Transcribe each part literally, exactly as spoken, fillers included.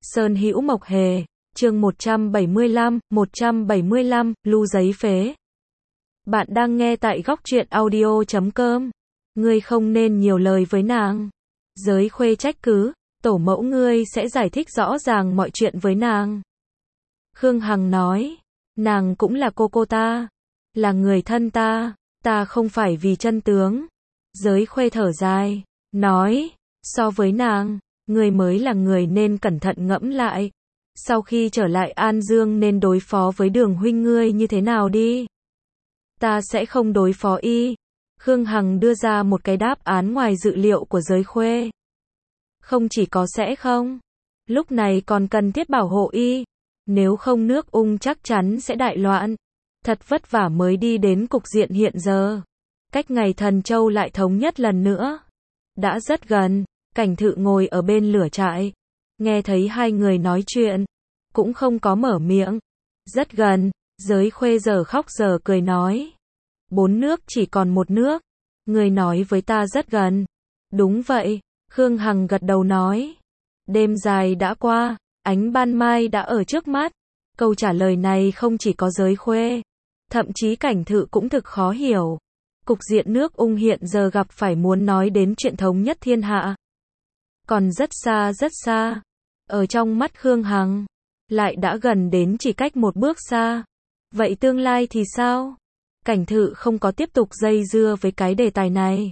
Sơn Hữu Mộc Hề, chương một trăm bảy mươi lăm, một trăm bảy mươi lăm, lưu giấy phế. Bạn đang nghe tại góc truyện audio chấm com. Ngươi không nên nhiều lời với nàng. Giới Khuê trách cứ, tổ mẫu ngươi sẽ giải thích rõ ràng mọi chuyện với nàng. Khương Hằng nói, nàng cũng là cô cô ta, là người thân ta, ta không phải vì chân tướng. Giới Khuê thở dài, nói, so với nàng, ngươi mới là người nên cẩn thận ngẫm lại. Sau khi trở lại An Dương nên đối phó với Đường huynh ngươi như thế nào đi. Ta sẽ không đối phó y. Khương Hằng đưa ra một cái đáp án ngoài dự liệu của Giới Khuê. Không chỉ có sẽ không, lúc này còn cần thiết bảo hộ y. Nếu không nước Ung chắc chắn sẽ đại loạn. Thật vất vả mới đi đến cục diện hiện giờ. Cách ngày Thần Châu lại thống nhất lần nữa. Đã rất gần. Cảnh Thự ngồi ở bên lửa trại, nghe thấy hai người nói chuyện, cũng không có mở miệng. Rất gần, Giới Khuê giờ khóc giờ cười nói. Bốn nước chỉ còn một nước. Người nói với ta rất gần. Đúng vậy, Khương Hằng gật đầu nói. Đêm dài đã qua, ánh ban mai đã ở trước mắt. Câu trả lời này không chỉ có Giới Khuê, thậm chí Cảnh Thự cũng thực khó hiểu. Cục diện nước Ung hiện giờ gặp phải muốn nói đến chuyện thống nhất thiên hạ. Còn rất xa rất xa. Ở trong mắt Khương Hằng, lại đã gần đến chỉ cách một bước xa. Vậy tương lai thì sao? Cảnh Thự không có tiếp tục dây dưa với cái đề tài này.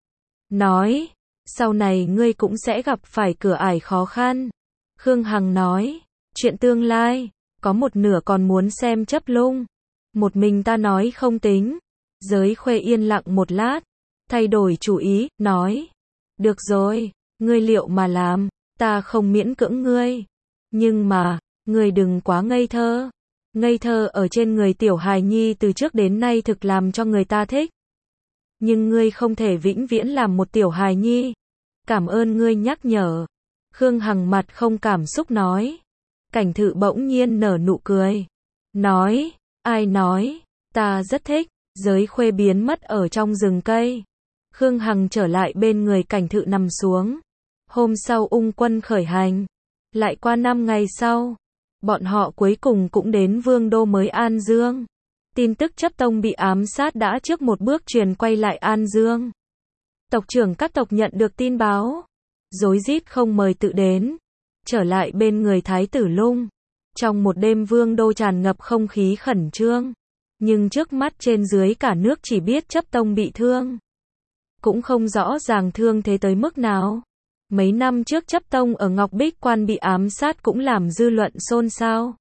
Nói, sau này ngươi cũng sẽ gặp phải cửa ải khó khăn. Khương Hằng nói, chuyện tương lai, có một nửa còn muốn xem chấp lung. Một mình ta nói không tính. Giới Khuê yên lặng một lát, thay đổi chủ ý, nói. Được rồi. Ngươi liệu mà làm, ta không miễn cưỡng ngươi. Nhưng mà, ngươi đừng quá ngây thơ. Ngây thơ ở trên người tiểu hài nhi từ trước đến nay thực làm cho người ta thích. Nhưng ngươi không thể vĩnh viễn làm một tiểu hài nhi. Cảm ơn ngươi nhắc nhở. Khương Hằng mặt không cảm xúc nói. Cảnh Thự bỗng nhiên nở nụ cười. Nói, ai nói, ta rất thích. Giới Khuê biến mất ở trong rừng cây. Khương Hằng trở lại bên người Cảnh Thự nằm xuống. Hôm sau Ung quân khởi hành. Lại qua năm ngày sau, bọn họ cuối cùng cũng đến vương đô mới An Dương. Tin tức chấp tông bị ám sát đã trước một bước truyền quay lại An Dương. Tộc trưởng các tộc nhận được tin báo, rối rít không mời tự đến, trở lại bên người Thái tử Lung. Trong một đêm vương đô tràn ngập không khí khẩn trương. Nhưng trước mắt trên dưới cả nước chỉ biết chấp tông bị thương. Cũng không rõ ràng thương thế tới mức nào. Mấy năm trước chấp tông ở Ngọc Bích Quan bị ám sát cũng làm dư luận xôn xao.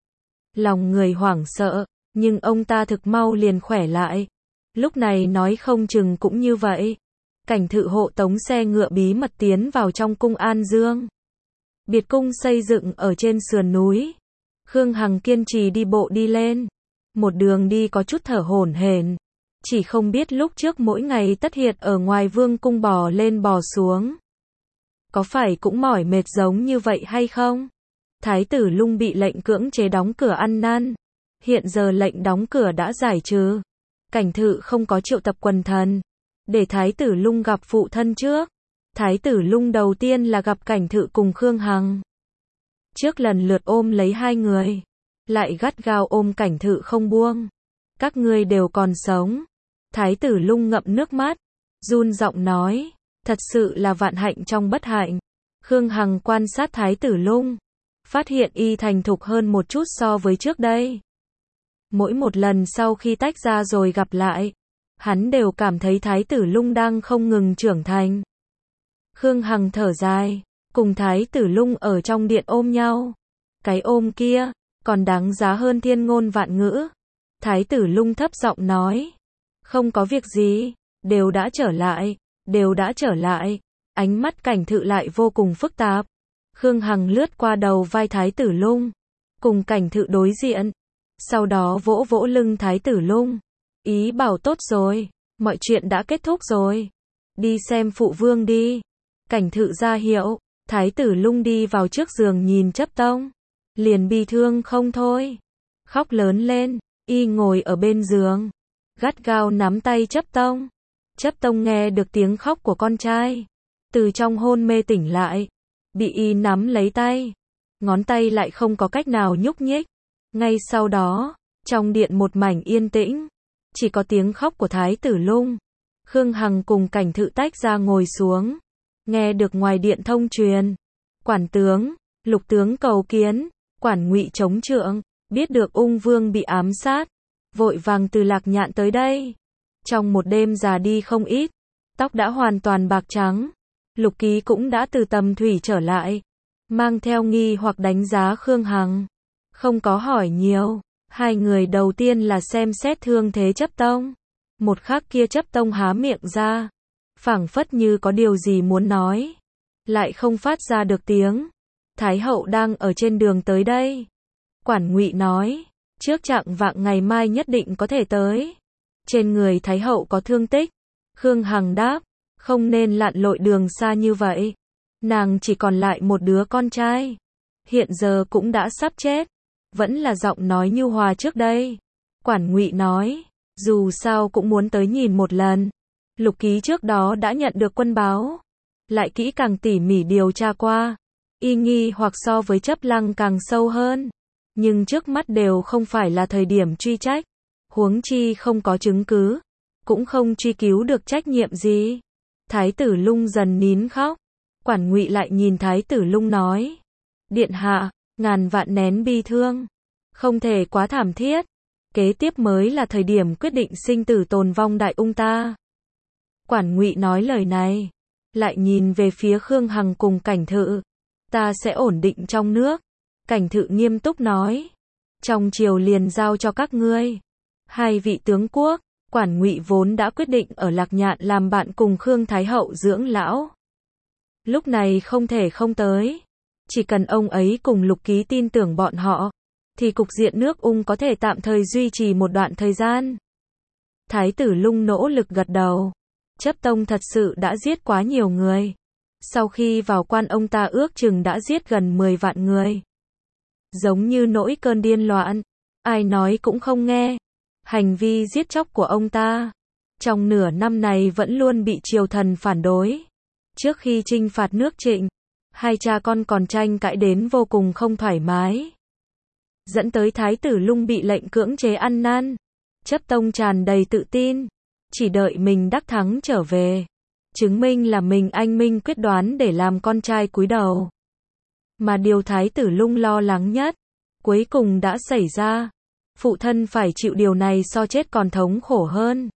Lòng người hoảng sợ, nhưng ông ta thực mau liền khỏe lại. Lúc này nói không chừng cũng như vậy. Cảnh Thự hộ tống xe ngựa bí mật tiến vào trong cung An Dương. Biệt cung xây dựng ở trên sườn núi. Khương Hằng kiên trì đi bộ đi lên. Một đường đi có chút thở hổn hển. Chỉ không biết lúc trước mỗi ngày Tất Hiệt ở ngoài vương cung bò lên bò xuống. Có phải cũng mỏi mệt giống như vậy hay không? Thái tử Lung bị lệnh cưỡng chế đóng cửa ăn năn. Hiện giờ lệnh đóng cửa đã giải trừ. Cảnh Thự không có triệu tập quần thần. Để Thái tử Lung gặp phụ thân trước. Thái tử Lung đầu tiên là gặp Cảnh Thự cùng Khương Hằng. Trước lần lượt ôm lấy hai người. Lại gắt gao ôm Cảnh Thự không buông. Các ngươi đều còn sống. Thái tử Lung ngậm nước mắt. Run giọng nói. Thật sự là vạn hạnh trong bất hạnh. Khương Hằng quan sát Thái tử Lung. Phát hiện y thành thục hơn một chút so với trước đây. Mỗi một lần sau khi tách ra rồi gặp lại, hắn đều cảm thấy Thái tử Lung đang không ngừng trưởng thành. Khương Hằng thở dài, cùng Thái tử Lung ở trong điện ôm nhau. Cái ôm kia, còn đáng giá hơn thiên ngôn vạn ngữ. Thái tử Lung thấp giọng nói. Không có việc gì, đều đã trở lại. Đều đã trở lại. Ánh mắt Cảnh Thự lại vô cùng phức tạp. Khương Hằng lướt qua đầu vai Thái tử Lung. Cùng Cảnh Thự đối diện. Sau đó vỗ vỗ lưng Thái tử Lung. Ý bảo tốt rồi. Mọi chuyện đã kết thúc rồi. Đi xem phụ vương đi. Cảnh Thự ra hiệu. Thái tử Lung đi vào trước giường nhìn chấp tông. Liền bi thương không thôi. Khóc lớn lên. Y ngồi ở bên giường. Gắt gao nắm tay chấp tông. Chấp tông nghe được tiếng khóc của con trai. Từ trong hôn mê tỉnh lại. Bị y nắm lấy tay. ngón tay lại không có cách nào nhúc nhích. Ngay sau đó, trong điện một mảnh yên tĩnh, chỉ có tiếng khóc của Thái tử Lung. Khương Hằng cùng Cảnh Thự tách ra ngồi xuống, nghe được ngoài điện thông truyền. Quản tướng, Lục tướng cầu kiến, Quản Ngụy chống trượng, biết được Ung Vương bị ám sát, vội vàng từ Lạc Nhạn tới đây. Trong một đêm già đi không ít, tóc đã hoàn toàn bạc trắng. Lục Ký cũng đã từ Tầm Thủy trở lại, mang theo nghi hoặc đánh giá Khương Hằng. Không có hỏi nhiều, hai người đầu tiên là xem xét thương thế Chấp Tông. Một khắc kia Chấp Tông há miệng ra, phảng phất như có điều gì muốn nói, lại không phát ra được tiếng. Thái hậu đang ở trên đường tới đây. Quản Ngụy nói, trước chạng vạng ngày mai nhất định có thể tới. Trên người Thái hậu có thương tích. Khương Hằng đáp, không nên lặn lội đường xa như vậy. Nàng chỉ còn lại một đứa con trai, hiện giờ cũng đã sắp chết. Vẫn là giọng nói nhu hòa trước đây. Quản Ngụy nói, dù sao cũng muốn tới nhìn một lần. Lục Ký trước đó đã nhận được quân báo, lại kỹ càng tỉ mỉ điều tra qua. Y nghi hoặc so với Chấp Lăng càng sâu hơn, nhưng trước mắt đều không phải là thời điểm truy trách. Huống chi không có chứng cứ, cũng không truy cứu được trách nhiệm gì. Thái tử Lung dần nín khóc. Quản Ngụy lại nhìn Thái tử Lung nói, điện hạ, ngàn vạn nén bi thương, không thể quá thảm thiết. Kế tiếp mới là thời điểm quyết định sinh tử tồn vong Đại Ung ta. Quản Ngụy nói lời này, lại nhìn về phía Khương Hằng cùng Cảnh Thự. Ta sẽ ổn định trong nước. Cảnh Thự nghiêm túc nói, trong triều liền giao cho các ngươi. Hai vị tướng quốc. Quản Ngụy vốn đã quyết định ở Lạc Nhạn làm bạn cùng Khương Thái hậu dưỡng lão, lúc này không thể không tới. Chỉ cần ông ấy cùng Lục Ký tin tưởng bọn họ, thì cục diện nước Ung có thể tạm thời duy trì một đoạn thời gian. Thái tử Lung nỗ lực gật đầu. Chấp Tông thật sự đã giết quá nhiều người. Sau khi vào quan ông ta ước chừng đã giết gần mười vạn người. Giống như nỗi cơn điên loạn, ai nói cũng không nghe. Hành vi giết chóc của ông ta, trong nửa năm này vẫn luôn bị triều thần phản đối. Trước khi chinh phạt nước Trịnh, hai cha con còn tranh cãi đến vô cùng không thoải mái, dẫn tới Thái tử Lung bị lệnh cưỡng chế ăn năn. Chấp Tông tràn đầy tự tin, chỉ đợi mình đắc thắng trở về, chứng minh là mình anh minh quyết đoán để làm con trai cúi đầu. Mà điều Thái tử Lung lo lắng nhất, cuối cùng đã xảy ra. Phụ thân phải chịu điều này so chết còn thống khổ hơn.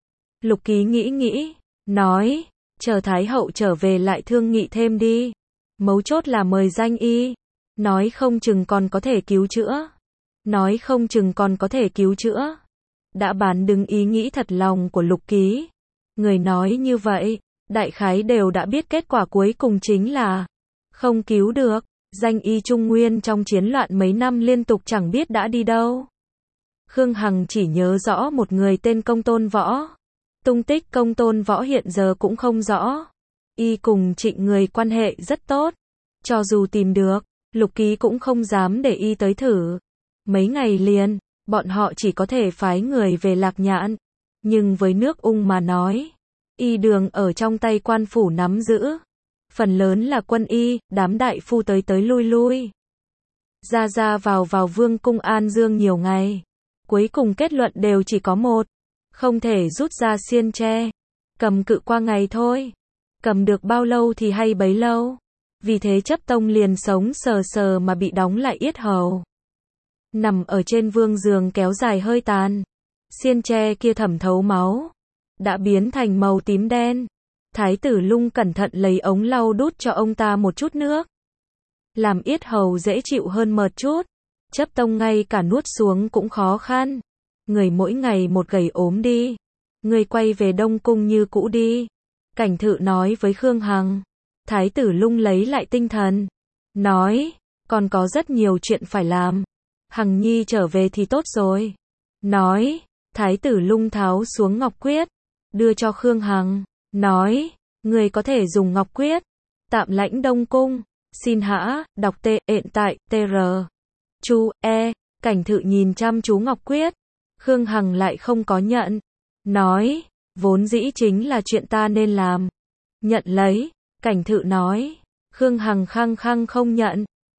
Lục Ký nghĩ nghĩ, nói, chờ Thái hậu trở về lại thương nghị thêm đi. Mấu chốt là mời danh y, nói không chừng còn có thể cứu chữa. Nói không chừng còn có thể cứu chữa. Đã bán đứng ý nghĩ thật lòng của Lục Ký. Người nói như vậy, đại khái đều đã biết kết quả cuối cùng chính là không cứu được. Danh y Trung Nguyên trong chiến loạn mấy năm liên tục chẳng biết đã đi đâu. Khương Hằng chỉ nhớ rõ một người tên Công Tôn Võ. Tung tích Công Tôn Võ hiện giờ cũng không rõ. Y cùng Trịnh người quan hệ rất tốt. Cho dù tìm được, Lục Ký cũng không dám để y tới thử. Mấy ngày liền, bọn họ chỉ có thể phái người về Lạc Nhạn. Nhưng với nước Ung mà nói, y đường ở trong tay quan phủ nắm giữ. Phần lớn là quân y, đám đại phu tới tới lui lui. Ra ra vào vào vương cung An Dương nhiều ngày. Cuối cùng kết luận đều chỉ có một. Không thể rút ra xiên tre. Cầm cự qua ngày thôi. Cầm được bao lâu thì hay bấy lâu. Vì thế Chấp Tông liền sống sờ sờ mà bị đóng lại yết hầu. Nằm ở trên vương giường kéo dài hơi tàn. Xiên tre kia thẩm thấu máu, đã biến thành màu tím đen. Thái tử Lung cẩn thận lấy ống lau đút cho ông ta một chút nước. Làm yết hầu dễ chịu hơn mợt chút. Chấp Tông ngay cả nuốt xuống cũng khó khăn. Người mỗi ngày một gầy ốm đi. Người quay về Đông Cung như cũ đi. Cảnh Thự nói với Khương Hằng. Thái tử Lung lấy lại tinh thần. Nói, còn có rất nhiều chuyện phải làm. Hằng Nhi trở về thì tốt rồi. Nói, Thái tử Lung tháo xuống ngọc quyết. Đưa cho Khương Hằng. Nói, người có thể dùng ngọc quyết. Tạm lãnh Đông Cung. Xin hã, đọc tê, hiện tại, tr. Chu, e, Cảnh Thự nhìn chăm chú ngọc quyết. Khương Hằng lại không có nhận. Nói, vốn dĩ chính là chuyện ta nên làm. Nhận lấy. Cảnh Thự nói. Khương Hằng khăng khăng không nhận.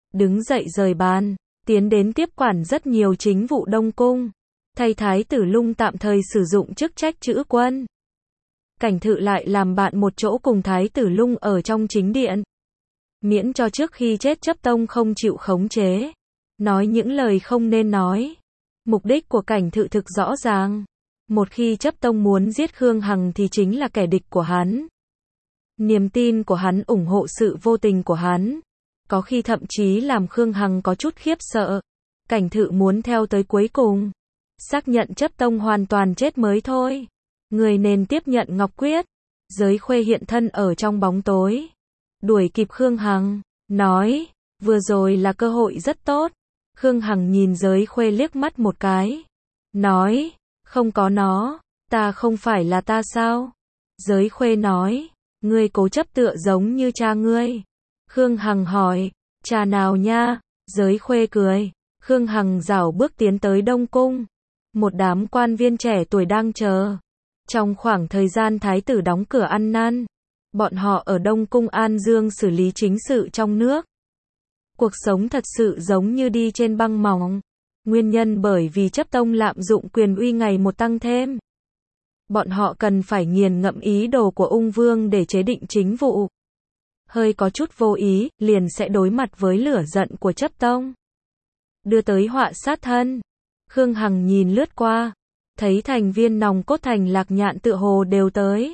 đứng dậy rời bàn, tiến đến tiếp quản rất nhiều chính vụ Đông Cung, thay Thái tử Lung tạm thời sử dụng chức trách trữ quân. Cảnh Thự lại làm bạn một chỗ cùng Thái tử Lung ở trong chính điện, miễn cho trước khi chết Chấp Tông không chịu khống chế, nói những lời không nên nói. Mục đích của Cảnh Thự thực rõ ràng, một khi Chấp Tông muốn giết Khương Hằng thì chính là kẻ địch của hắn. Niềm tin của hắn ủng hộ sự vô tình của hắn, có khi thậm chí làm Khương Hằng có chút khiếp sợ. Cảnh Thự muốn theo tới cuối cùng, xác nhận Chấp Tông hoàn toàn chết mới thôi. Người nên tiếp nhận Ngọc Quyết. Giới Khuê hiện thân ở trong bóng tối, đuổi kịp Khương Hằng, nói, vừa rồi là cơ hội rất tốt. Khương Hằng nhìn Giới Khuê liếc mắt một cái, nói, không có nó, ta không phải là ta sao? Giới Khuê nói, ngươi cố chấp tựa giống như cha ngươi. Khương Hằng hỏi, cha nào nha? Giới Khuê cười. Khương Hằng rảo bước tiến tới Đông Cung. Một đám quan viên trẻ tuổi đang chờ. Trong khoảng thời gian thái tử đóng cửa ăn năn, bọn họ ở Đông Cung An Dương xử lý chính sự trong nước. Cuộc sống thật sự giống như đi trên băng mỏng. Nguyên nhân bởi vì Chấp Tông lạm dụng quyền uy ngày một tăng thêm. Bọn họ cần phải nghiền ngẫm ý đồ của ung vương để chế định chính vụ. Hơi có chút vô ý, liền sẽ đối mặt với lửa giận của Chấp Tông, đưa tới họa sát thân. Khương Hằng nhìn lướt qua, thấy thành viên nòng cốt Thành Lạc Nhạn tựa hồ đều tới.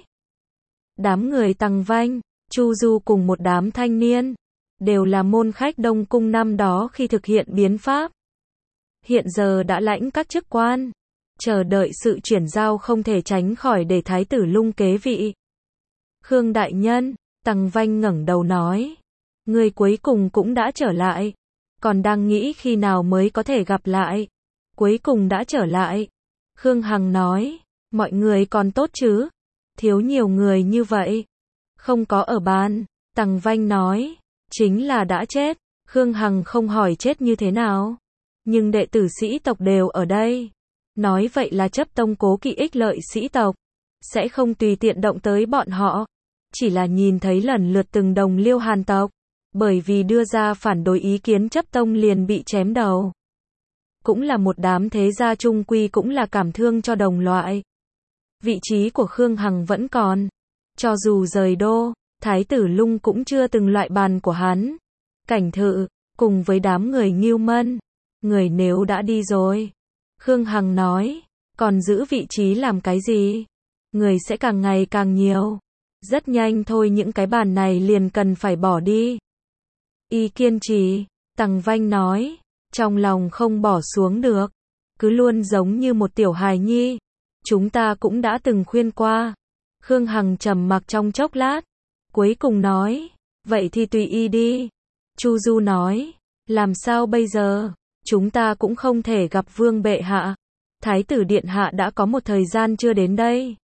Đám người Tằng Vanh, Chu Du cùng một đám thanh niên, đều là môn khách Đông Cung năm đó khi thực hiện biến pháp. Hiện giờ đã lãnh các chức quan, chờ đợi sự chuyển giao không thể tránh khỏi để Thái tử Lung kế vị. Khương đại nhân, Tằng Vanh ngẩng đầu nói, người cuối cùng cũng đã trở lại, còn đang nghĩ khi nào mới có thể gặp lại. Cuối cùng đã trở lại. Khương Hằng nói, mọi người còn tốt chứ? Thiếu nhiều người như vậy. Không có ở bàn. Tằng Vanh nói, chính là đã chết. Khương Hằng không hỏi chết như thế nào. Nhưng đệ tử sĩ tộc đều ở đây. Nói vậy là Chấp Tông cố kỵ ích lợi sĩ tộc, sẽ không tùy tiện động tới bọn họ. Chỉ là nhìn thấy lần lượt từng đồng liêu Hàn tộc, bởi vì đưa ra phản đối ý kiến Chấp Tông liền bị chém đầu. Cũng là một đám thế gia trung quy cũng là cảm thương cho đồng loại. Vị trí của Khương Hằng vẫn còn. Cho dù rời đô, Thái tử Lung cũng chưa từng loại bàn của hắn. Cảnh Thự, cùng với đám người Ngưu Mân, người nếu đã đi rồi. Khương Hằng nói, còn giữ vị trí làm cái gì? Người sẽ càng ngày càng nhiều. Rất nhanh thôi những cái bàn này liền cần phải bỏ đi. Y kiên trì, Tằng Vanh nói, trong lòng không bỏ xuống được, cứ luôn giống như một tiểu hài nhi. Chúng ta cũng đã từng khuyên qua. Khương Hằng trầm mặc trong chốc lát, cuối cùng nói, vậy thì tùy y đi. Chu Du nói, làm sao bây giờ? Chúng ta cũng không thể gặp vương bệ hạ. Thái tử điện hạ đã có một thời gian chưa đến đây.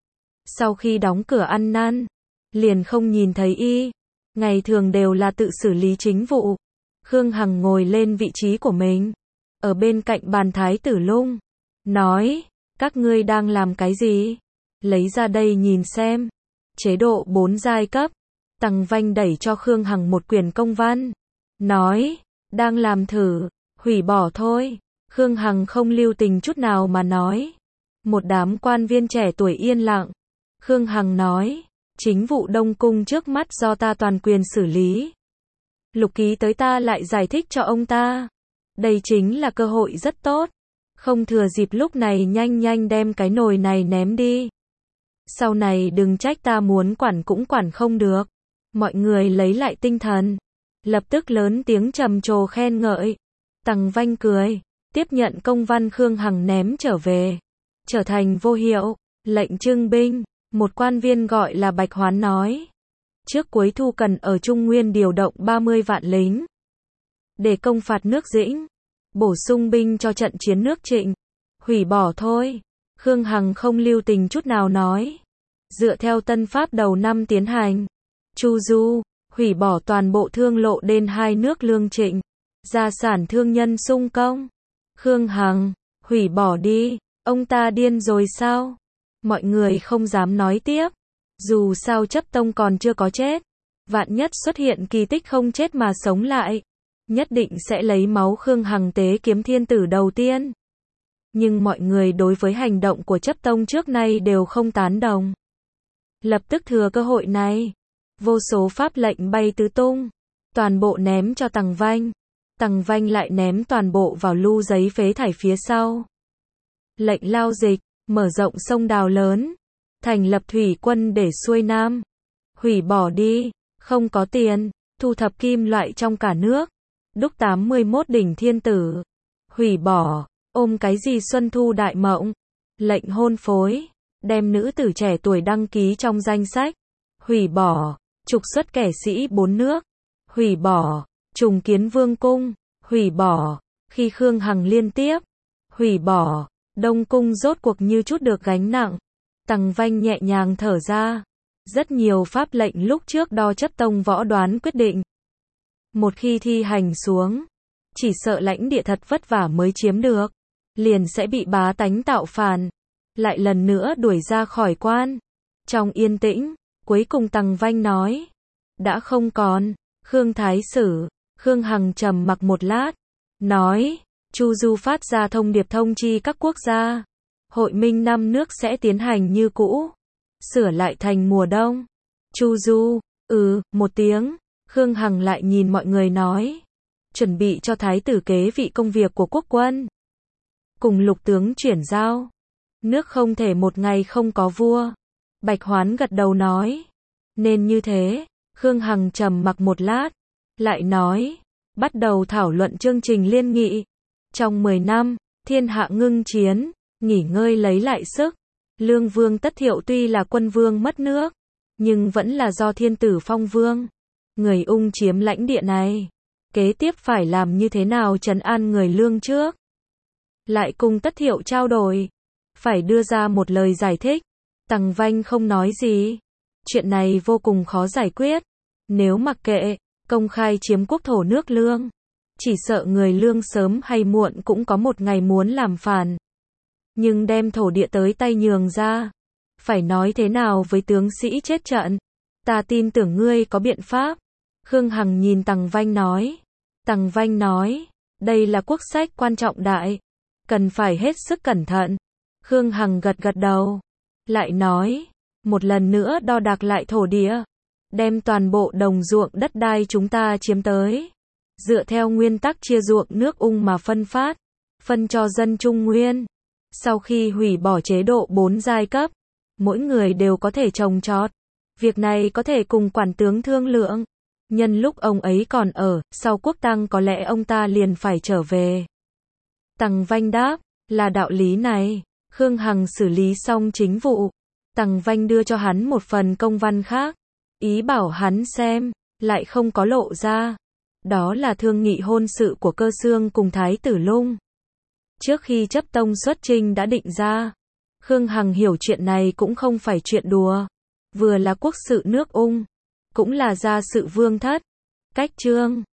Sau khi đóng cửa ăn năn, liền không nhìn thấy y. Ngày thường đều là tự xử lý chính vụ. Khương Hằng ngồi lên vị trí của mình, ở bên cạnh bàn Thái tử Lung, nói, các ngươi đang làm cái gì? Lấy ra đây nhìn xem. Chế độ bốn giai cấp. Tằng Vanh đẩy cho Khương Hằng một quyển công văn, nói, đang làm thử, hủy bỏ thôi. Khương Hằng không lưu tình chút nào mà nói. Một đám quan viên trẻ tuổi yên lặng. Khương Hằng nói, chính vụ Đông Cung trước mắt do ta toàn quyền xử lý. Lục ký tới ta lại giải thích cho ông ta. Đây chính là cơ hội rất tốt. Không thừa dịp lúc này nhanh nhanh đem cái nồi này ném đi. Sau này đừng trách ta muốn quản cũng quản không được. Mọi người lấy lại tinh thần, lập tức lớn tiếng trầm trồ khen ngợi. Tằng Vanh cười, tiếp nhận công văn Khương Hằng ném trở về, trở thành vô hiệu. Lệnh trưng binh, một quan viên gọi là Bạch Hoán nói, trước cuối thu cần ở Trung Nguyên điều động ba mươi vạn lính để công phạt nước Dĩnh, bổ sung binh cho trận chiến nước Trịnh. Hủy bỏ thôi. Khương Hằng không lưu tình chút nào nói, dựa theo tân pháp đầu năm tiến hành. Chu Du, hủy bỏ toàn bộ thương lộ đến hai nước Lương Trịnh, gia sản thương nhân sung công. Khương Hằng, hủy bỏ đi, ông ta điên rồi sao? Mọi người không dám nói tiếp. Dù sao Chấp Tông còn chưa có chết, vạn nhất xuất hiện kỳ tích không chết mà sống lại, nhất định sẽ lấy máu Khương Hằng tế kiếm thiên tử đầu tiên. Nhưng mọi người đối với hành động của chấp tông trước nay đều không tán đồng. Lập tức thừa cơ hội này, vô số pháp lệnh bay tứ tung, toàn bộ ném cho Tằng Vanh. Tằng Vanh lại ném toàn bộ vào lu giấy phế thải phía sau. Lệnh lao dịch, mở rộng sông đào lớn, thành lập thủy quân để xuôi nam. Hủy bỏ đi, không có tiền, thu thập kim loại trong cả nước. Đúc tám mươi mốt đỉnh thiên tử. Hủy bỏ, ôm cái gì xuân thu đại mộng. Lệnh hôn phối, đem nữ tử trẻ tuổi đăng ký trong danh sách. Hủy bỏ, trục xuất kẻ sĩ bốn nước. Hủy bỏ, trùng kiến vương cung. Hủy bỏ, khi Khương Hằng liên tiếp. Hủy bỏ, Đông cung rốt cuộc như chút được gánh nặng. Tằng Vanh nhẹ nhàng thở ra. Rất nhiều pháp lệnh lúc trước đo chấp tông võ đoán quyết định. Một khi thi hành xuống, chỉ sợ lãnh địa thật vất vả mới chiếm được, liền sẽ bị bá tánh tạo phản, lại lần nữa đuổi ra khỏi quan. Trong yên tĩnh, cuối cùng Tằng Vanh nói, đã không còn. Khương Thái Sử, Khương Hằng trầm mặc một lát, nói, Chu Du phát ra thông điệp thông chi các quốc gia, hội minh năm nước sẽ tiến hành như cũ, sửa lại thành mùa đông. Chu Du, ừ, một tiếng. Khương Hằng lại nhìn mọi người nói, chuẩn bị cho thái tử kế vị công việc của quốc quân. Cùng lục tướng chuyển giao, nước không thể một ngày không có vua. Bạch Hoán gật đầu nói, nên như thế. Khương Hằng trầm mặc một lát, lại nói, bắt đầu thảo luận chương trình liên nghị. Trong mười năm, thiên hạ ngưng chiến, nghỉ ngơi lấy lại sức. Lương Vương Tất Thiệu tuy là quân vương mất nước, nhưng vẫn là do thiên tử phong vương. Người Ung chiếm lãnh địa này, kế tiếp phải làm như thế nào trấn an người Lương trước. Lại cùng Tất Thiệu trao đổi, phải đưa ra một lời giải thích. Tằng Vanh không nói gì. Chuyện này vô cùng khó giải quyết. Nếu mặc kệ, công khai chiếm quốc thổ nước Lương, chỉ sợ người Lương sớm hay muộn cũng có một ngày muốn làm phản. Nhưng đem thổ địa tới tay nhường ra, phải nói thế nào với tướng sĩ chết trận? Ta tin tưởng ngươi có biện pháp. Khương Hằng nhìn Tằng Vanh nói. Tằng Vanh nói, đây là quốc sách quan trọng đại, cần phải hết sức cẩn thận. Khương Hằng gật gật đầu, lại nói, một lần nữa đo đạc lại thổ địa, đem toàn bộ đồng ruộng đất đai chúng ta chiếm tới, dựa theo nguyên tắc chia ruộng nước Ung mà phân phát, phân cho dân Trung Nguyên. Sau khi hủy bỏ chế độ bốn giai cấp, mỗi người đều có thể trồng trọt. Việc này có thể cùng quản tướng thương lượng. Nhân lúc ông ấy còn ở, sau quốc tang có lẽ ông ta liền phải trở về. Tằng Vanh đáp, là đạo lý này. Khương Hằng xử lý xong chính vụ. Tằng Vanh đưa cho hắn một phần công văn khác, ý bảo hắn xem, lại không có lộ ra. Đó là thương nghị hôn sự của Cơ Xương cùng Thái tử Lung. Trước khi chấp tông xuất chinh đã định ra. Khương Hằng hiểu chuyện này cũng không phải chuyện đùa. Vừa là quốc sự nước Ung, cũng là gia sự vương thất. Cách chương